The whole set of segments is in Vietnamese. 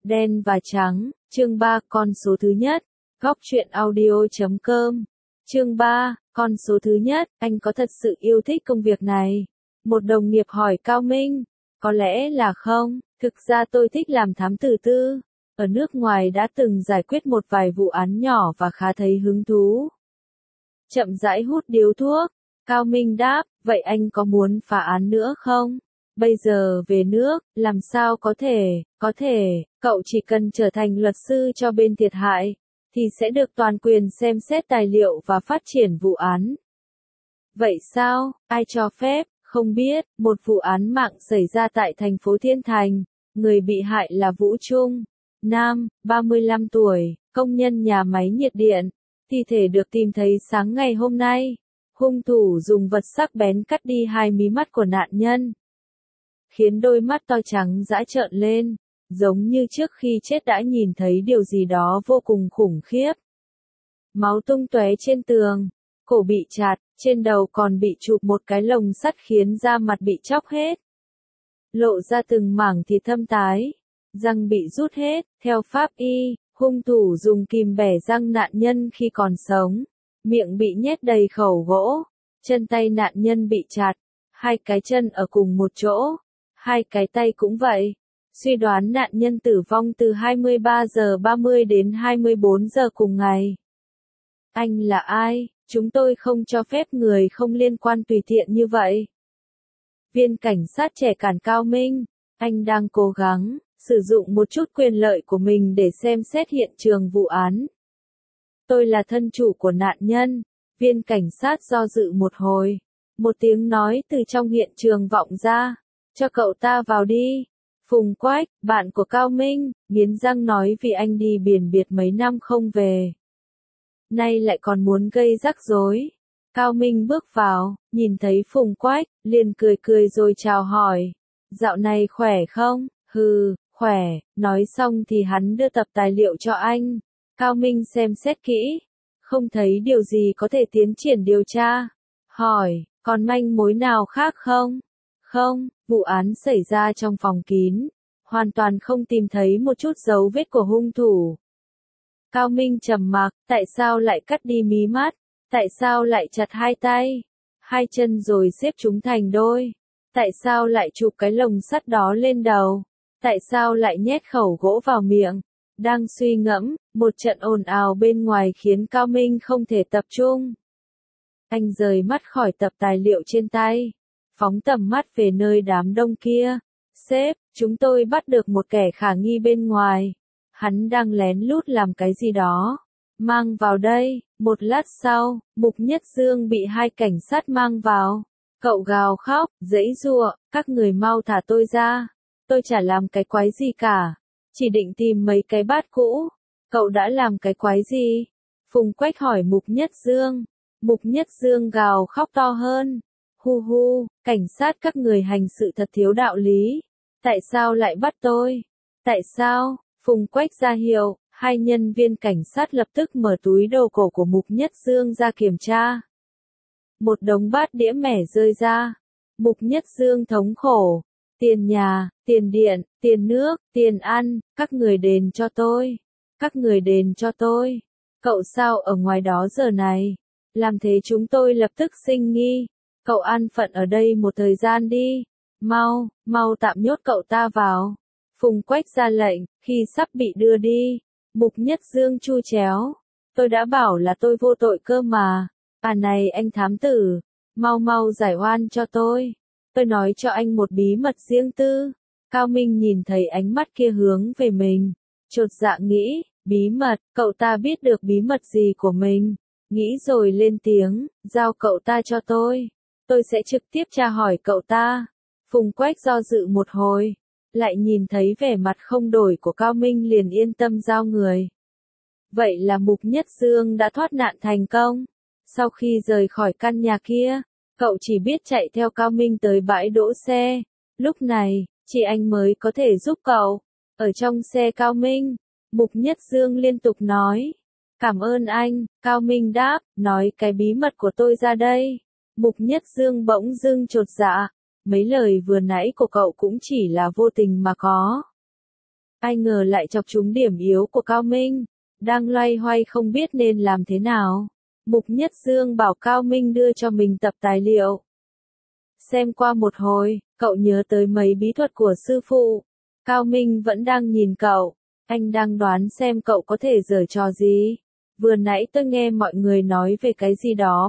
Đen và trắng, chương 3, con số thứ nhất. Góc truyện audio.com. Chương 3, con số thứ nhất, anh có thật sự yêu thích công việc này? Một đồng nghiệp hỏi Cao Minh. Có lẽ là không, thực ra tôi thích làm thám tử tư. Ở nước ngoài đã từng giải quyết một vài vụ án nhỏ và khá thấy hứng thú. Chậm rãi hút điếu thuốc, Cao Minh đáp, vậy anh có muốn phá án nữa không? Bây giờ về nước, làm sao có thể, cậu chỉ cần trở thành luật sư cho bên thiệt hại, thì sẽ được toàn quyền xem xét tài liệu và phát triển vụ án. Vậy sao, ai cho phép, không biết, một vụ án mạng xảy ra tại thành phố Thiên Thành, người bị hại là Vũ Trung, nam, 35 tuổi, công nhân nhà máy nhiệt điện, thi thể được tìm thấy sáng ngày hôm nay. Hung thủ dùng vật sắc bén cắt đi hai mí mắt của nạn nhân, khiến đôi mắt to trắng dã trợn lên, giống như trước khi chết đã nhìn thấy điều gì đó vô cùng khủng khiếp. Máu tung tóe trên tường, cổ bị chặt, trên đầu còn bị chụp một cái lồng sắt khiến da mặt bị chóc hết. Lộ ra từng mảng thịt thâm tái, răng bị rút hết, theo pháp y, hung thủ dùng kìm bẻ răng nạn nhân khi còn sống, miệng bị nhét đầy khẩu gỗ, chân tay nạn nhân bị chặt, hai cái chân ở cùng một chỗ, hai cái tay cũng vậy. Suy đoán nạn nhân tử vong từ 23:30 đến 24 giờ cùng ngày. Anh là ai? Chúng tôi không cho phép người không liên quan tùy tiện như vậy. Viên cảnh sát trẻ cản Cao Minh, anh đang cố gắng sử dụng một chút quyền lợi của mình để xem xét hiện trường vụ án. Tôi là thân chủ của nạn nhân. Viên cảnh sát do dự một hồi. Một tiếng nói từ trong hiện trường vọng ra. Cho cậu ta vào đi. Phùng Quách, bạn của Cao Minh, nghiến răng nói vì anh đi biển biệt mấy năm không về. Nay lại còn muốn gây rắc rối. Cao Minh bước vào, nhìn thấy Phùng Quách, liền cười cười rồi chào hỏi. Dạo này khỏe không? Hừ, khỏe. Nói xong thì hắn đưa tập tài liệu cho anh. Cao Minh xem xét kỹ, không thấy điều gì có thể tiến triển điều tra. Hỏi, còn manh mối nào khác không? Không, vụ án xảy ra trong phòng kín, hoàn toàn không tìm thấy một chút dấu vết của hung thủ. Cao Minh trầm mặc, tại sao lại cắt đi mí mắt? Tại sao lại chặt hai tay, hai chân rồi xếp chúng thành đôi? Tại sao lại chụp cái lồng sắt đó lên đầu? Tại sao lại nhét khẩu gỗ vào miệng? Đang suy ngẫm, một trận ồn ào bên ngoài khiến Cao Minh không thể tập trung. Anh rời mắt khỏi tập tài liệu trên tay, phóng tầm mắt về nơi đám đông kia. Sếp, chúng tôi bắt được một kẻ khả nghi bên ngoài. Hắn đang lén lút làm cái gì đó. Mang vào đây. Một lát sau, Mục Nhất Dương bị hai cảnh sát mang vào. Cậu gào khóc, giãy giụa, các người mau thả tôi ra. Tôi chả làm cái quái gì cả. Chỉ định tìm mấy cái bát cũ. Cậu đã làm cái quái gì? Phùng Quách hỏi Mục Nhất Dương. Mục Nhất Dương gào khóc to hơn. Hu hu, cảnh sát các người hành sự thật thiếu đạo lý. Tại sao lại bắt tôi? Tại sao? Phùng Quách ra hiệu, hai nhân viên cảnh sát lập tức mở túi đồ cổ của Mục Nhất Dương ra kiểm tra. Một đống bát đĩa mẻ rơi ra. Mục Nhất Dương thống khổ. Tiền nhà, tiền điện, tiền nước, tiền ăn, các người đền cho tôi. Các người đền cho tôi. Cậu sao ở ngoài đó giờ này? Làm thế chúng tôi lập tức sinh nghi. Cậu an phận ở đây một thời gian đi. Mau tạm nhốt cậu ta vào. Phùng Quách ra lệnh, khi sắp bị đưa đi. Mục Nhất Dương chu chéo. Tôi đã bảo là tôi vô tội cơ mà. À này anh thám tử, mau giải oan cho tôi. Tôi nói cho anh một bí mật riêng tư. Cao Minh nhìn thấy ánh mắt kia hướng về mình. Chột dạ nghĩ, bí mật, cậu ta biết được bí mật gì của mình. Nghĩ rồi lên tiếng, giao cậu ta cho tôi. Tôi sẽ trực tiếp tra hỏi cậu ta. Phùng Quách do dự một hồi. Lại nhìn thấy vẻ mặt không đổi của Cao Minh liền yên tâm giao người. Vậy là Mục Nhất Dương đã thoát nạn thành công. Sau khi rời khỏi căn nhà kia, cậu chỉ biết chạy theo Cao Minh tới bãi đỗ xe. Lúc này, chỉ anh mới có thể giúp cậu. Ở trong xe Cao Minh, Mục Nhất Dương liên tục nói. Cảm ơn anh, Cao Minh đáp, nói cái bí mật của tôi ra đây. Mục Nhất Dương bỗng dưng chột dạ. Mấy lời vừa nãy của cậu cũng chỉ là vô tình mà có. ai ngờ lại chọc trúng điểm yếu của Cao Minh, đang loay hoay không biết nên làm thế nào. Mục Nhất Dương bảo Cao Minh đưa cho mình tập tài liệu. Xem qua một hồi, cậu nhớ tới mấy bí thuật của sư phụ. Cao Minh vẫn đang nhìn cậu, anh đang đoán xem cậu có thể giở trò gì. Vừa nãy tôi nghe mọi người nói về cái gì đó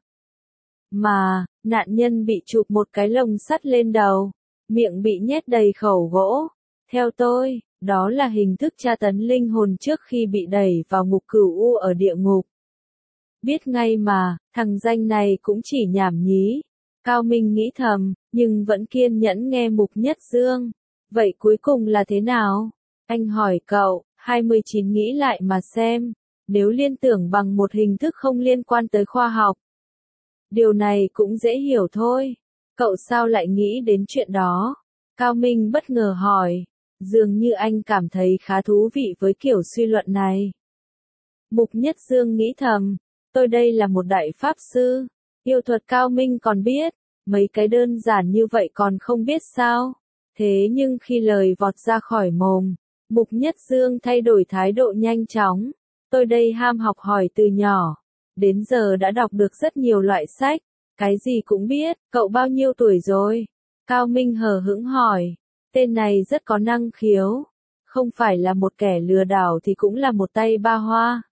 mà, nạn nhân bị chụp một cái lồng sắt lên đầu, miệng bị nhét đầy khẩu gỗ. Theo tôi, đó là hình thức tra tấn linh hồn trước khi bị đẩy vào ngục cửu u ở địa ngục. Biết ngay mà, thằng danh này cũng chỉ nhảm nhí. Cao Minh nghĩ thầm, nhưng vẫn kiên nhẫn nghe Mục Nhất Dương. Vậy cuối cùng là thế nào? Anh hỏi cậu, 29 nghĩ lại mà xem, nếu liên tưởng bằng một hình thức không liên quan tới khoa học. Điều này cũng dễ hiểu thôi. Cậu sao lại nghĩ đến chuyện đó? Cao Minh bất ngờ hỏi. Dường như anh cảm thấy khá thú vị với kiểu suy luận này. Mục Nhất Dương nghĩ thầm, tôi đây là một đại pháp sư, yêu thuật Cao Minh còn biết, mấy cái đơn giản như vậy còn không biết sao. Thế nhưng khi lời vọt ra khỏi mồm, Mục Nhất Dương thay đổi thái độ nhanh chóng. Tôi đây ham học hỏi từ nhỏ, đến giờ đã đọc được rất nhiều loại sách, cái gì cũng biết. Cậu bao nhiêu tuổi rồi? Cao Minh hờ hững hỏi. Tên này rất có năng khiếu, không phải là một kẻ lừa đảo thì cũng là một tay ba hoa.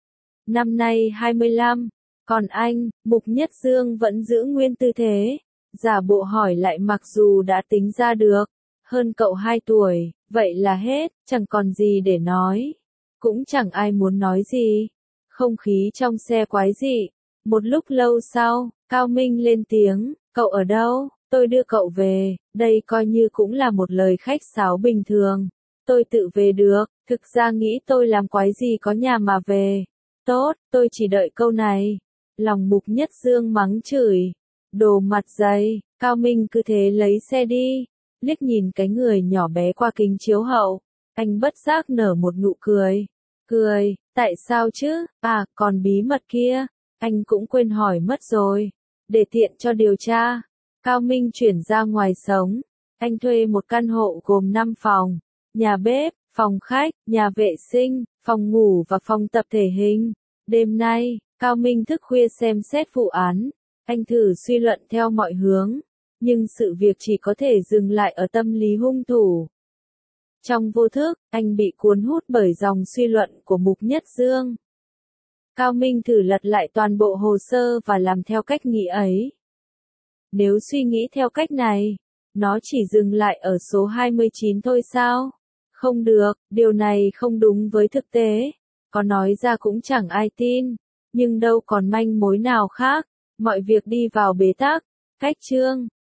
Năm nay 25, còn anh, Mục Nhất Dương vẫn giữ nguyên tư thế, giả bộ hỏi lại mặc dù đã tính ra được, hơn cậu 2 tuổi, vậy là hết, chẳng còn gì để nói. Cũng chẳng ai muốn nói gì. Không khí trong xe quái dị. Một lúc lâu sau, Cao Minh lên tiếng, cậu ở đâu? Tôi đưa cậu về, đây coi như cũng là một lời khách sáo bình thường. Tôi tự về được, thực ra nghĩ tôi làm quái gì có nhà mà về. Tốt, tôi chỉ đợi câu này. Lòng Mục Nhất Dương mắng chửi. Đồ mặt dày, Cao Minh cứ thế lấy xe đi. Liếc nhìn cái người nhỏ bé qua kính chiếu hậu, anh bất giác nở một nụ cười. Cười, tại sao chứ? À, còn bí mật kia, anh cũng quên hỏi mất rồi. Để tiện cho điều tra. Cao Minh chuyển ra ngoài sống. Anh thuê một căn hộ gồm 5 phòng, nhà bếp, phòng khách, nhà vệ sinh, phòng ngủ và phòng tập thể hình. Đêm nay, Cao Minh thức khuya xem xét vụ án. Anh thử suy luận theo mọi hướng, nhưng sự việc chỉ có thể dừng lại ở tâm lý hung thủ. Trong vô thức, anh bị cuốn hút bởi dòng suy luận của Mục Nhất Dương. Cao Minh thử lật lại toàn bộ hồ sơ và làm theo cách nghĩ ấy. Nếu suy nghĩ theo cách này, nó chỉ dừng lại ở số 29 thôi sao? Không được, điều này không đúng với thực tế. Có nói ra cũng chẳng ai tin, nhưng đâu còn manh mối nào khác. Mọi việc đi vào bế tắc. Cách chương